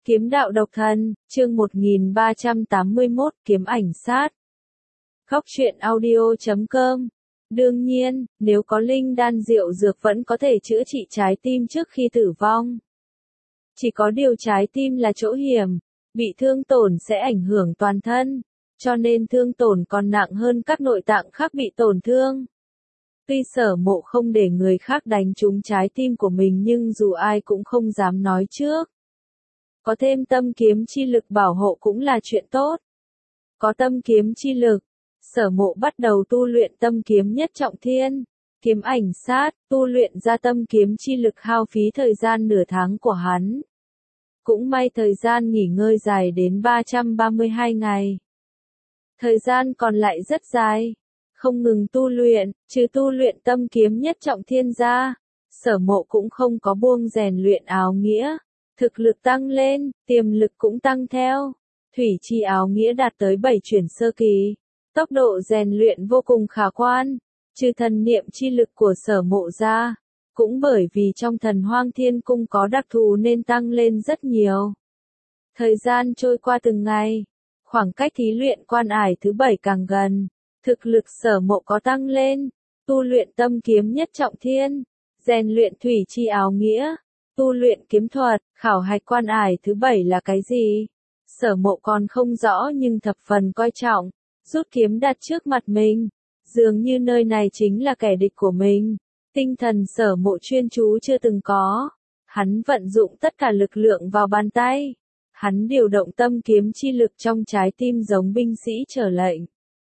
Kiếm đạo độc thân, chương 1381, kiếm ảnh sát. Góc truyện audio.com. Đương nhiên, nếu có linh đan diệu dược vẫn có thể chữa trị trái tim trước khi tử vong. Chỉ có điều trái tim là chỗ hiểm, bị thương tổn sẽ ảnh hưởng toàn thân, cho nên thương tổn còn nặng hơn các nội tạng khác bị tổn thương. Tuy Sở Mộ không để người khác đánh trúng trái tim của mình nhưng dù ai cũng không dám nói trước. Có thêm tâm kiếm chi lực bảo hộ cũng là chuyện tốt. Có tâm kiếm chi lực, Sở Mộ bắt đầu tu luyện tâm kiếm nhất trọng thiên, kiếm ảnh sát, tu luyện ra tâm kiếm chi lực hao phí thời gian nửa tháng của hắn. Cũng may thời gian nghỉ ngơi dài đến 332 ngày. Thời gian còn lại rất dài, không ngừng tu luyện, trừ tu luyện tâm kiếm nhất trọng thiên ra, Sở Mộ cũng không có buông rèn luyện áo nghĩa. Thực lực tăng lên, tiềm lực cũng tăng theo. Thủy chi áo nghĩa đạt tới 7 chuyển sơ kỳ. Tốc độ rèn luyện vô cùng khả quan. Trừ thần niệm chi lực của Sở Mộ ra. Cũng bởi vì trong thần hoang thiên cung có đặc thù nên tăng lên rất nhiều. Thời gian trôi qua từng ngày. Khoảng cách thí luyện quan ải thứ 7 càng gần. Thực lực Sở Mộ có tăng lên. Tu luyện tâm kiếm nhất trọng thiên. Rèn luyện thủy chi áo nghĩa. Tu luyện kiếm thuật, khảo hạch quan ải thứ 7 là cái gì? Sở Mộ còn không rõ nhưng thập phần coi trọng, rút kiếm đặt trước mặt mình. Dường như nơi này chính là kẻ địch của mình. Tinh thần Sở Mộ chuyên chú chưa từng có. Hắn vận dụng tất cả lực lượng vào bàn tay. Hắn điều động tâm kiếm chi lực trong trái tim giống binh sĩ chờ lệnh.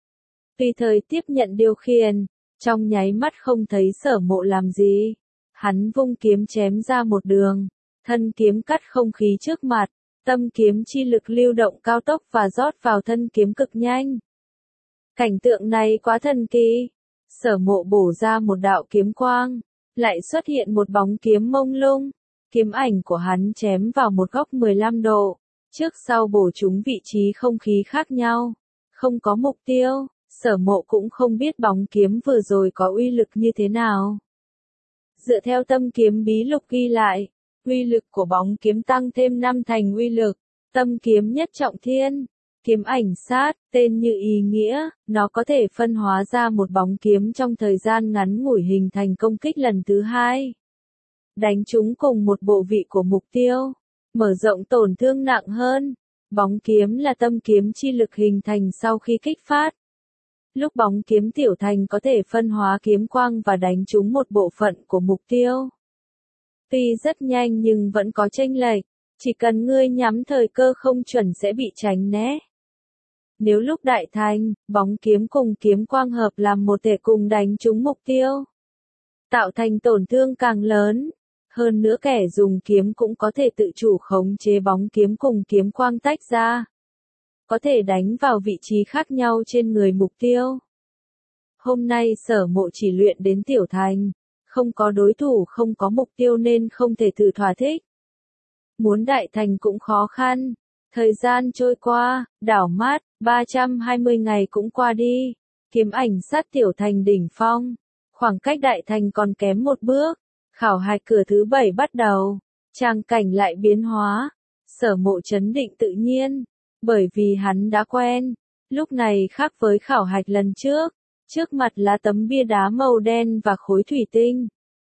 Tùy thời tiếp nhận điều khiển, trong nháy mắt không thấy Sở Mộ làm gì. Hắn vung kiếm chém ra một đường, thân kiếm cắt không khí trước mặt, tâm kiếm chi lực lưu động cao tốc và rót vào thân kiếm cực nhanh. Cảnh tượng này quá thần kỳ. Sở Mộ bổ ra một đạo kiếm quang, lại xuất hiện một bóng kiếm mông lung. Kiếm ảnh của hắn chém vào một góc 15 độ, trước sau bổ trúng vị trí không khí khác nhau. Không có mục tiêu, Sở Mộ cũng không biết bóng kiếm vừa rồi có uy lực như thế nào. Dựa theo tâm kiếm bí lục ghi lại, uy lực của bóng kiếm tăng thêm 5 thành uy lực. Tâm kiếm nhất trọng thiên, kiếm ảnh sát, tên như ý nghĩa, nó có thể phân hóa ra một bóng kiếm trong thời gian ngắn ngủi hình thành công kích lần thứ 2. Đánh trúng cùng một bộ vị của mục tiêu, mở rộng tổn thương nặng hơn. Bóng kiếm là tâm kiếm chi lực hình thành sau khi kích phát. Lúc bóng kiếm tiểu thành có thể phân hóa kiếm quang và đánh trúng một bộ phận của mục tiêu. Tuy rất nhanh nhưng vẫn có chênh lệch, chỉ cần ngươi nhắm thời cơ không chuẩn sẽ bị tránh né. Nếu lúc đại thành, bóng kiếm cùng kiếm quang hợp làm một thể cùng đánh trúng mục tiêu, tạo thành tổn thương càng lớn. Hơn nữa kẻ dùng kiếm cũng có thể tự chủ khống chế bóng kiếm cùng kiếm quang tách ra. Có thể đánh vào vị trí khác nhau trên người mục tiêu. Hôm nay Sở Mộ chỉ luyện đến tiểu thành, không có đối thủ không có mục tiêu nên không thể thử thỏa thích. Muốn đại thành cũng khó khăn. Thời gian trôi qua, đảo mắt, 320 ngày cũng qua đi. Kiếm ảnh sát tiểu thành đỉnh phong. Khoảng cách đại thành còn kém một bước. Khảo hạch cửa thứ 7 bắt đầu. Tràng cảnh lại biến hóa. Sở Mộ trấn định tự nhiên. Bởi vì hắn đã quen, lúc này khác với khảo hạch lần trước, trước mặt là tấm bia đá màu đen và khối thủy tinh.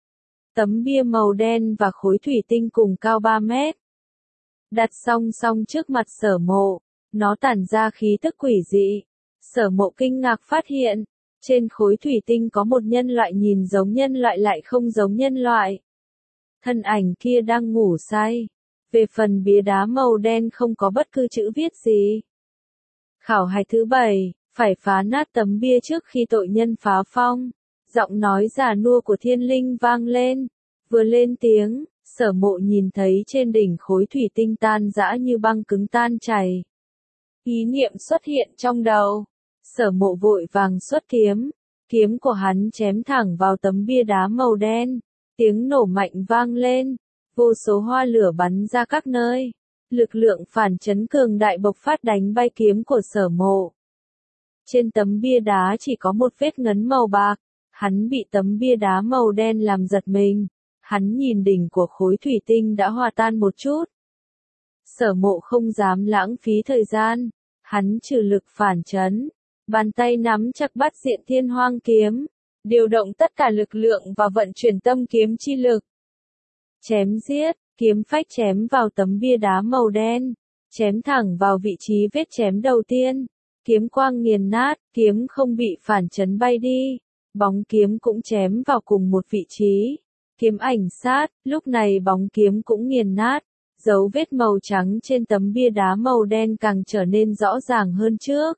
Tấm bia màu đen và khối thủy tinh cùng cao 3 mét. Đặt song song trước mặt Sở Mộ, nó tản ra khí tức quỷ dị. Sở Mộ kinh ngạc phát hiện, trên khối thủy tinh có một nhân loại nhìn giống nhân loại lại không giống nhân loại. Thân ảnh kia đang ngủ say. Về phần bia đá màu đen không có bất cứ chữ viết gì. Khảo hạch thứ 7, phải phá nát tấm bia trước khi tội nhân phá phong. Giọng nói già nua của thiên linh vang lên. Vừa lên tiếng, Sở Mộ nhìn thấy trên đỉnh khối thủy tinh tan rã như băng cứng tan chảy. Ý niệm xuất hiện trong đầu. Sở Mộ vội vàng xuất kiếm. Kiếm của hắn chém thẳng vào tấm bia đá màu đen. Tiếng nổ mạnh vang lên. Vô số hoa lửa bắn ra các nơi. Lực lượng phản chấn cường đại bộc phát đánh bay kiếm của Sở Mộ. Trên tấm bia đá chỉ có một vết ngấn màu bạc. Hắn bị tấm bia đá màu đen làm giật mình. Hắn nhìn đỉnh của khối thủy tinh đã hòa tan một chút. Sở Mộ không dám lãng phí thời gian, hắn trừ lực phản chấn, bàn tay nắm chặt bát diện Thiên Hoang kiếm, điều động tất cả lực lượng và vận chuyển tâm kiếm chi lực. Chém giết, kiếm phách chém vào tấm bia đá màu đen, chém thẳng vào vị trí vết chém đầu tiên. Kiếm quang nghiền nát, kiếm không bị phản chấn bay đi, bóng kiếm cũng chém vào cùng một vị trí. Kiếm ảnh sát, lúc này bóng kiếm cũng nghiền nát, dấu vết màu trắng trên tấm bia đá màu đen càng trở nên rõ ràng hơn trước.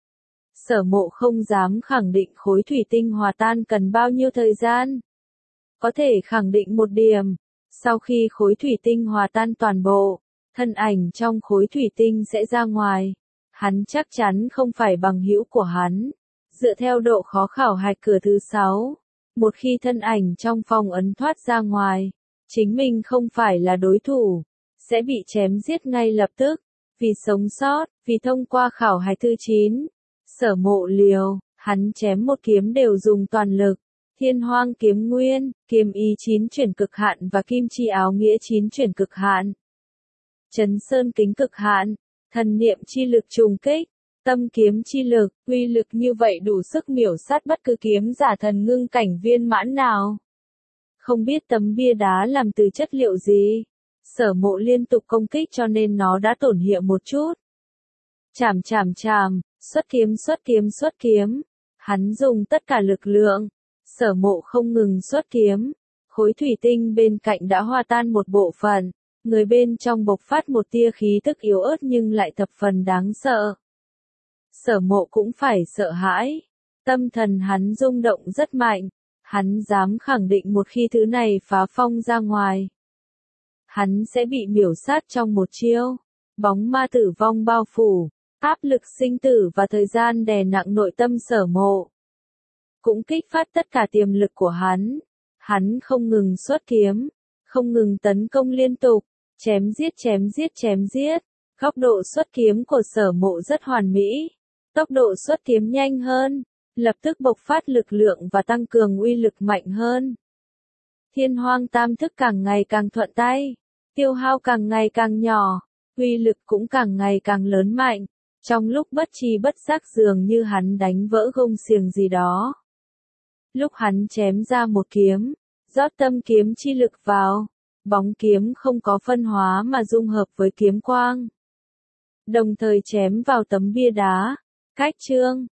Sở Mộ không dám khẳng định khối thủy tinh hòa tan cần bao nhiêu thời gian. Có thể khẳng định một điểm, sau khi khối thủy tinh hòa tan toàn bộ, thân ảnh trong khối thủy tinh sẽ ra ngoài. Hắn chắc chắn không phải bằng hữu của hắn. Dựa theo độ khó khảo hạch cửa thứ 6, một khi thân ảnh trong phong ấn thoát ra ngoài, chính mình không phải là đối thủ, sẽ bị chém giết ngay lập tức. Vì sống sót, vì thông qua khảo hạch thứ 9, Sở Mộ liều, hắn chém một kiếm đều dùng toàn lực. Thiên Hoang kiếm nguyên, kiếm ý 9 chuyển cực hạn và kim chi áo nghĩa 9 chuyển cực hạn. Chấn sơn kính cực hạn, thần niệm chi lực trùng kích, tâm kiếm chi lực, uy lực như vậy đủ sức miểu sát bất cứ kiếm giả thần ngưng cảnh viên mãn nào. Không biết tấm bia đá làm từ chất liệu gì, Sở Mộ liên tục công kích cho nên nó đã tổn hiệu một chút. Chảm chảm chảm, xuất kiếm xuất kiếm xuất kiếm, hắn dùng tất cả lực lượng. Sở Mộ không ngừng xuất kiếm, khối thủy tinh bên cạnh đã hòa tan một bộ phận, người bên trong bộc phát một tia khí tức yếu ớt nhưng lại thập phần đáng sợ. Sở Mộ cũng phải sợ hãi, tâm thần hắn rung động rất mạnh, hắn dám khẳng định một khi thứ này phá phong ra ngoài, hắn sẽ bị miểu sát trong một chiêu. Bóng ma tử vong bao phủ, áp lực sinh tử và thời gian đè nặng nội tâm Sở Mộ. Cũng kích phát tất cả tiềm lực của hắn. Hắn không ngừng xuất kiếm, không ngừng tấn công liên tục, chém giết chém giết chém giết. Góc độ xuất kiếm của Sở Mộ rất hoàn mỹ, tốc độ xuất kiếm nhanh hơn, lập tức bộc phát lực lượng và tăng cường uy lực mạnh hơn. Thiên Hoang tam thức càng ngày càng thuận tay, tiêu hao càng ngày càng nhỏ, uy lực cũng càng ngày càng lớn mạnh. Trong lúc bất tri bất giác dường như hắn đánh vỡ gông xiềng gì đó. Lúc hắn chém ra một kiếm, rót tâm kiếm chi lực vào, bóng kiếm không có phân hóa mà dung hợp với kiếm quang. Đồng thời chém vào tấm bia đá, cách chương,